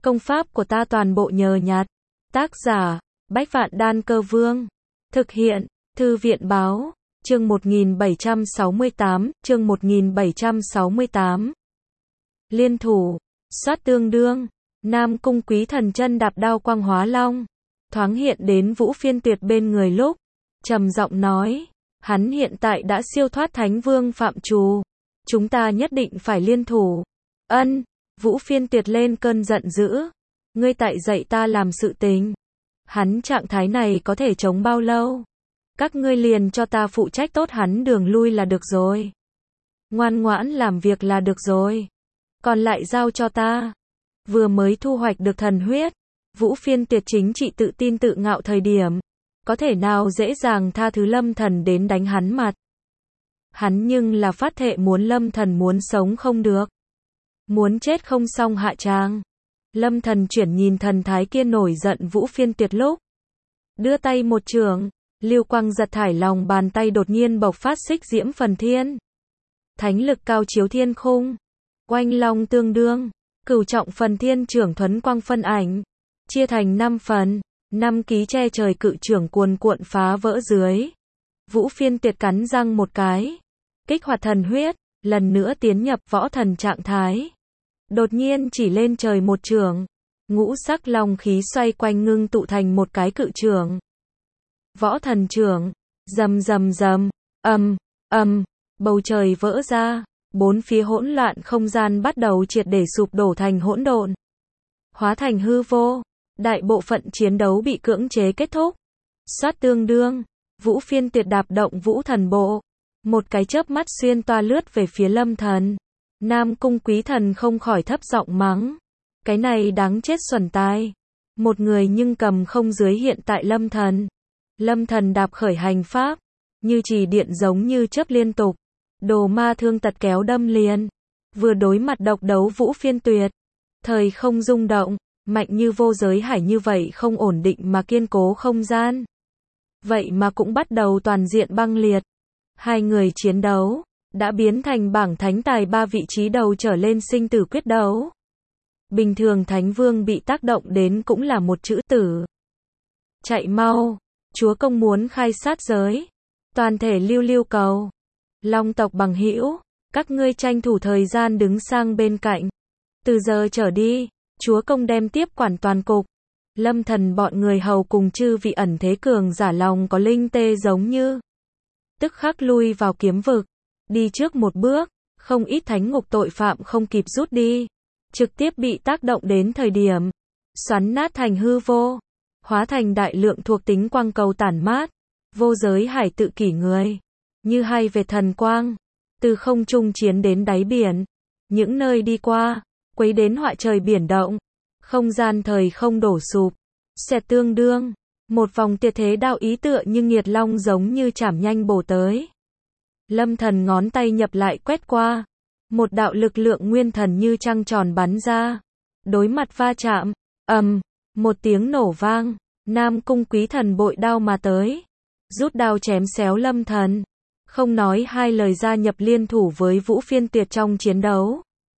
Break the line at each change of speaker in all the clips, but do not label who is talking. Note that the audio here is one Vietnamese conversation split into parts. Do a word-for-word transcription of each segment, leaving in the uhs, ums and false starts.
Công pháp của ta toàn bộ nhờ nhặt. Tác giả, Bách Vạn Đan Cơ Vương. Thực hiện, Thư viện Báo. Chương một nghìn bảy trăm sáu mươi tám, chương một nghìn bảy trăm sáu mươi tám. Liên thủ, soát tương đương, Nam Cung Quý Thần chân đạp đao quang hóa long, thoáng hiện đến Vũ Phiên Tuyệt bên người lúc, trầm giọng nói, hắn hiện tại đã siêu thoát Thánh Vương phạm trù, chúng ta nhất định phải liên thủ. Ân, Vũ Phiên Tuyệt lên cơn giận dữ, ngươi tại dạy ta làm sự tình. Hắn trạng thái này có thể chống bao lâu? Các ngươi liền cho ta phụ trách tốt hắn đường lui là được rồi. Ngoan ngoãn làm việc là được rồi. Còn lại giao cho ta. Vừa mới thu hoạch được thần huyết, Vũ Phiên Tuyệt chính trị tự tin tự ngạo thời điểm, có thể nào dễ dàng tha thứ Lâm Thần đến đánh hắn mặt. Hắn nhưng là phát thệ muốn Lâm Thần muốn sống không được, muốn chết không xong hạ tràng. Lâm Thần chuyển nhìn thần thái kia nổi giận Vũ Phiên Tuyệt lúc, đưa tay một trường, lưu quang giật thải lòng bàn tay đột nhiên bộc phát xích diễm phần thiên. Thánh lực cao chiếu thiên khung, oanh long tương đương, cửu trọng phần thiên trưởng thuấn quang phân ảnh, chia thành năm phần, năm ký che trời cự trưởng cuồn cuộn phá vỡ dưới. Vũ Phiên Tuyệt cắn răng một cái, kích hoạt thần huyết, lần nữa tiến nhập võ thần trạng thái. Đột nhiên chỉ lên trời một trường, ngũ sắc long khí xoay quanh ngưng tụ thành một cái cự trường. Võ thần trường, rầm rầm rầm, ầm, ầm, bầu trời vỡ ra, bốn phía hỗn loạn không gian bắt đầu triệt để sụp đổ thành hỗn độn, hóa thành hư vô. Đại bộ phận chiến đấu bị cưỡng chế kết thúc. Soát tương đương, Vũ Phiên Tuyệt đạp động Vũ Thần Bộ, một cái chớp mắt xuyên toa lướt về phía Lâm Thần. Nam Cung Quý Thần không khỏi thấp giọng mắng, cái này đáng chết xuẩn tai, một người nhưng cầm không dưới hiện tại Lâm Thần. Lâm Thần đạp khởi hành pháp, như chỉ điện giống như chớp liên tục, đồ ma thương tật kéo đâm liền, vừa đối mặt độc đấu Vũ Phiên Tuyệt, thời không rung động, mạnh như vô giới hải như vậy không ổn định mà kiên cố không gian, vậy mà cũng bắt đầu toàn diện băng liệt. Hai người chiến đấu đã biến thành bảng thánh tài ba vị trí đầu trở lên sinh tử quyết đấu. Bình thường Thánh Vương bị tác động đến cũng là một chữ tử. Chạy mau, chúa công muốn khai sát giới. Toàn thể lưu lưu cầu. Long tộc bằng hữu, các ngươi tranh thủ thời gian đứng sang bên cạnh. Từ giờ trở đi, chúa công đem tiếp quản toàn cục. Lâm Thần bọn người hầu cùng chư vị ẩn thế cường giả lòng có linh tê giống như. Tức khắc lui vào kiếm vực. Đi trước một bước, không ít thánh ngục tội phạm không kịp rút đi, trực tiếp bị tác động đến thời điểm, xoắn nát thành hư vô, hóa thành đại lượng thuộc tính quang cầu tản mát, vô giới hải tự kỷ người, như hai vệt thần quang, từ không trung chiến đến đáy biển, những nơi đi qua, quấy đến họa trời biển động, không gian thời không đổ sụp, xẹt tương đương, một vòng tuyệt thế đạo ý tựa như nghiệt long giống như chảm nhanh bổ tới. Lâm Thần ngón tay nhập lại quét qua, một đạo lực lượng nguyên thần như trăng tròn bắn ra, đối mặt va chạm, ầm, một tiếng nổ vang, Nam Cung Quý Thần bội đao mà tới, rút đao chém xéo Lâm Thần, không nói hai lời gia nhập liên thủ với Vũ Phiên Tuyệt trong chiến đấu.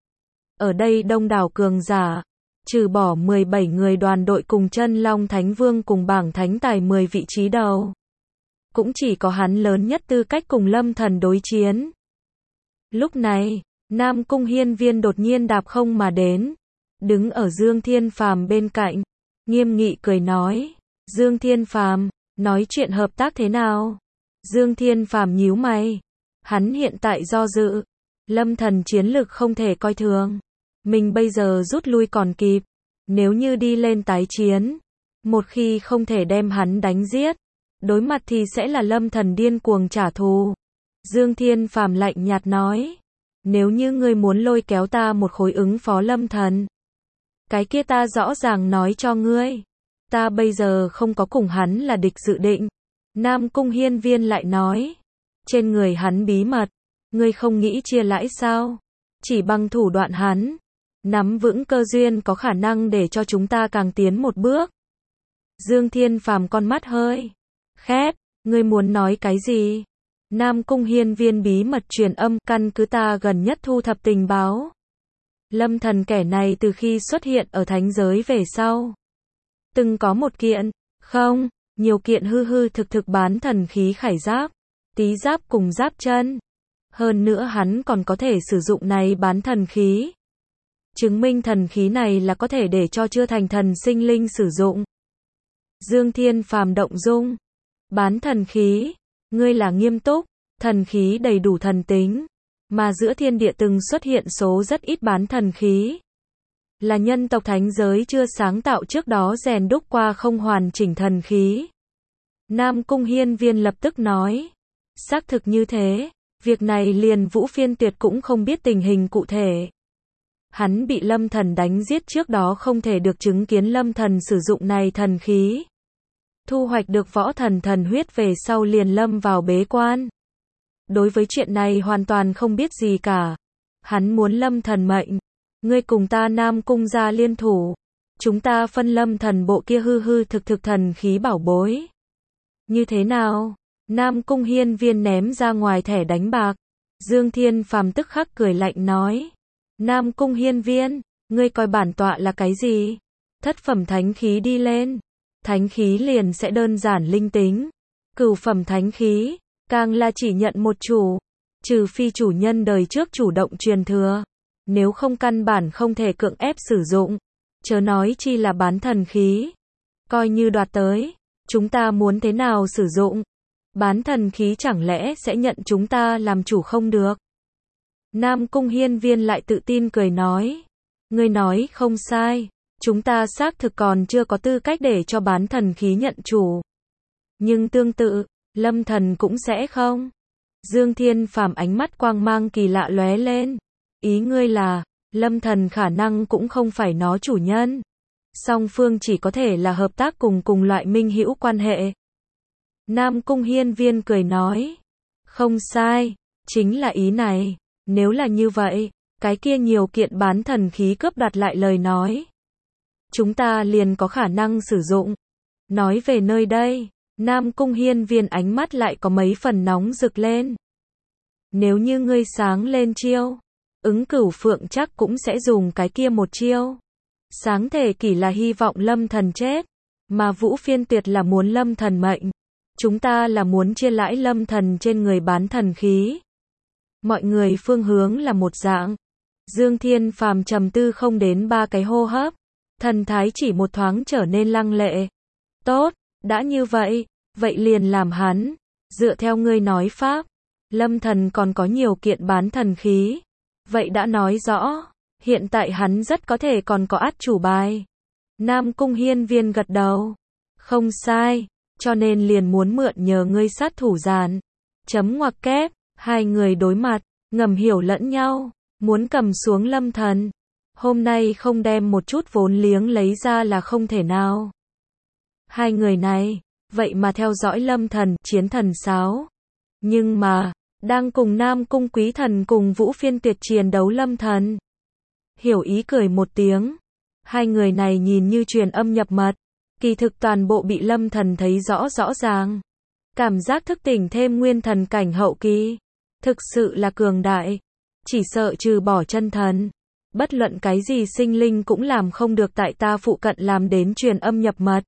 Ở đây đông đảo cường giả, trừ bỏ mười bảy người đoàn đội cùng chân Long Thánh Vương cùng bảng thánh tài mười vị trí đầu, cũng chỉ có hắn lớn nhất tư cách cùng Lâm Thần đối chiến. Lúc này, Nam Cung Hiên Viên đột nhiên đạp không mà đến, đứng ở Dương Thiên Phàm bên cạnh, nghiêm nghị cười nói, Dương Thiên Phàm, nói chuyện hợp tác thế nào? Dương Thiên Phàm nhíu mày, hắn hiện tại do dự, Lâm Thần chiến lực không thể coi thường, mình bây giờ rút lui còn kịp, nếu như đi lên tái chiến, một khi không thể đem hắn đánh giết, đối mặt thì sẽ là Lâm Thần điên cuồng trả thù. Dương Thiên Phàm lạnh nhạt nói, nếu như ngươi muốn lôi kéo ta một khối ứng phó Lâm Thần, cái kia ta rõ ràng nói cho ngươi, ta bây giờ không có cùng hắn là địch dự định. Nam Cung Hiên Viên lại nói, trên người hắn bí mật, ngươi không nghĩ chia lãi sao? Chỉ bằng thủ đoạn hắn, nắm vững cơ duyên có khả năng để cho chúng ta càng tiến một bước. Dương Thiên Phàm con mắt hơi khép, ngươi muốn nói cái gì? Nam Cung Hiên Viên bí mật truyền âm, căn cứ ta gần nhất thu thập tình báo, Lâm Thần kẻ này từ khi xuất hiện ở thánh giới về sau, từng có một kiện, không, nhiều kiện hư hư thực thực bán thần khí khải giáp, tí giáp cùng giáp chân. Hơn nữa hắn còn có thể sử dụng này bán thần khí. Chứng minh thần khí này là có thể để cho chưa thành thần sinh linh sử dụng. Dương Thiên Phàm động dung. Bán thần khí, ngươi là nghiêm túc, thần khí đầy đủ thần tính, mà giữa thiên địa từng xuất hiện số rất ít bán thần khí. Là nhân tộc thánh giới chưa sáng tạo trước đó rèn đúc qua không hoàn chỉnh thần khí. Nam Cung Hiên Viên lập tức nói. Xác thực như thế, việc này liền Vũ Phiên Tuyệt cũng không biết tình hình cụ thể. Hắn bị Lâm Thần đánh giết trước đó không thể được chứng kiến Lâm Thần sử dụng này thần khí. Thu hoạch được võ thần thần huyết về sau liền lâm vào bế quan. Đối với chuyện này hoàn toàn không biết gì cả. Hắn muốn Lâm Thần mệnh. Ngươi cùng ta Nam Cung gia liên thủ. Chúng ta phân Lâm Thần bộ kia hư hư thực thực thần khí bảo bối. Như thế nào? Nam Cung Hiên Viên ném ra ngoài thẻ đánh bạc. Dương Thiên Phàm tức khắc cười lạnh nói. Nam Cung Hiên Viên, ngươi coi bản tọa là cái gì? Thất phẩm thánh khí đi lên. Thánh khí liền sẽ đơn giản linh tính. Cửu phẩm thánh khí, càng là chỉ nhận một chủ. Trừ phi chủ nhân đời trước chủ động truyền thừa. Nếu không căn bản không thể cưỡng ép sử dụng. Chớ nói chi là bán thần khí. Coi như đoạt tới, chúng ta muốn thế nào sử dụng? Bán thần khí chẳng lẽ sẽ nhận chúng ta làm chủ không được? Nam Cung Hiên Viên lại tự tin cười nói. Ngươi nói không sai, chúng ta xác thực còn chưa có tư cách để cho bán thần khí nhận chủ. Nhưng tương tự, Lâm Thần cũng sẽ không. Dương Thiên Phàm ánh mắt quang mang kỳ lạ lóe lên. Ý ngươi là, Lâm Thần khả năng cũng không phải nó chủ nhân. Song phương chỉ có thể là hợp tác cùng cùng loại minh hữu quan hệ. Nam Cung Hiên Viên cười nói. Không sai, chính là ý này. Nếu là như vậy, cái kia nhiều kiện bán thần khí cướp đoạt lại lời nói. Chúng ta liền có khả năng sử dụng. Nói về nơi đây, Nam Cung Hiên Viên ánh mắt lại có mấy phần nóng rực lên. Nếu như ngươi sáng lên chiêu, ứng cửu phượng chắc cũng sẽ dùng cái kia một chiêu. Sáng thể kỷ là hy vọng Lâm Thần chết, mà Vũ Phiên Tuyệt là muốn Lâm Thần mệnh. Chúng ta là muốn chia lãi Lâm Thần trên người bán thần khí. Mọi người phương hướng là một dạng. Dương Thiên Phàm trầm tư không đến ba cái hô hấp. Thần thái chỉ một thoáng trở nên lăng lệ. Tốt, đã như vậy, vậy liền làm hắn. Dựa theo ngươi nói pháp, Lâm Thần còn có nhiều kiện bán thần khí. Vậy đã nói rõ, hiện tại hắn rất có thể còn có át chủ bài. Nam Cung Hiên Viên gật đầu. Không sai, cho nên liền muốn mượn nhờ ngươi sát thủ giàn. Chấm ngoặc kép, hai người đối mặt, ngầm hiểu lẫn nhau, muốn cầm xuống Lâm Thần. Hôm nay không đem một chút vốn liếng lấy ra là không thể nào. Hai người này, vậy mà theo dõi Lâm Thần, chiến thần sáo. Nhưng mà, đang cùng Nam Cung Quý Thần cùng Vũ Phiên Tuyệt chiến đấu Lâm Thần. Hiểu ý cười một tiếng. Hai người này nhìn như truyền âm nhập mật. Kỳ thực toàn bộ bị Lâm Thần thấy rõ rõ ràng. Cảm giác thức tỉnh thêm nguyên thần cảnh hậu kỳ. Thực sự là cường đại. Chỉ sợ trừ bỏ chân thần. Bất luận cái gì sinh linh cũng làm không được tại ta phụ cận làm đến truyền âm nhập mật.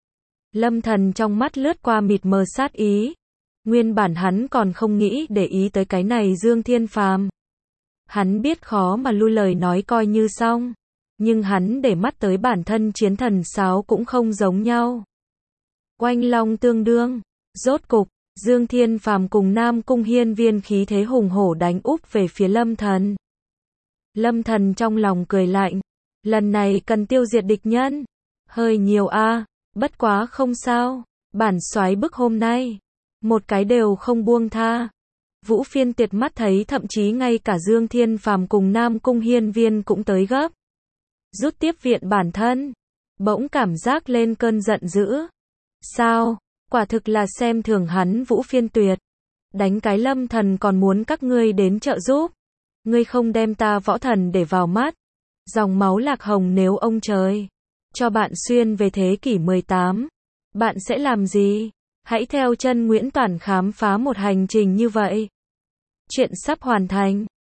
Lâm Thần trong mắt lướt qua mịt mờ sát ý. Nguyên bản hắn còn không nghĩ để ý tới cái này Dương Thiên Phàm. Hắn biết khó mà lui lời nói coi như xong. Nhưng hắn để mắt tới bản thân chiến thần sáo cũng không giống nhau. Oanh long tương đương. Rốt cục, Dương Thiên Phàm cùng Nam Cung Hiên Viên khí thế hùng hổ đánh úp về phía Lâm Thần. Lâm Thần trong lòng cười lạnh. Lần này cần tiêu diệt địch nhân. Hơi nhiều a, bất quá không sao. Bản soái bức hôm nay, một cái đều không buông tha. Vũ Phiên Tuyệt mắt thấy thậm chí ngay cả Dương Thiên Phàm cùng Nam Cung Hiên Viên cũng tới gấp. Rút tiếp viện bản thân. Bỗng cảm giác lên cơn giận dữ. Sao? Quả thực là xem thường hắn Vũ Phiên Tuyệt. Đánh cái Lâm Thần còn muốn các ngươi đến trợ giúp. Ngươi không đem ta võ thần để vào mắt. Dòng máu lạc hồng nếu ông trời cho bạn xuyên về thế kỷ mười tám. Bạn sẽ làm gì? Hãy theo chân Nguyễn Toản khám phá một hành trình như vậy. Chuyện sắp hoàn thành.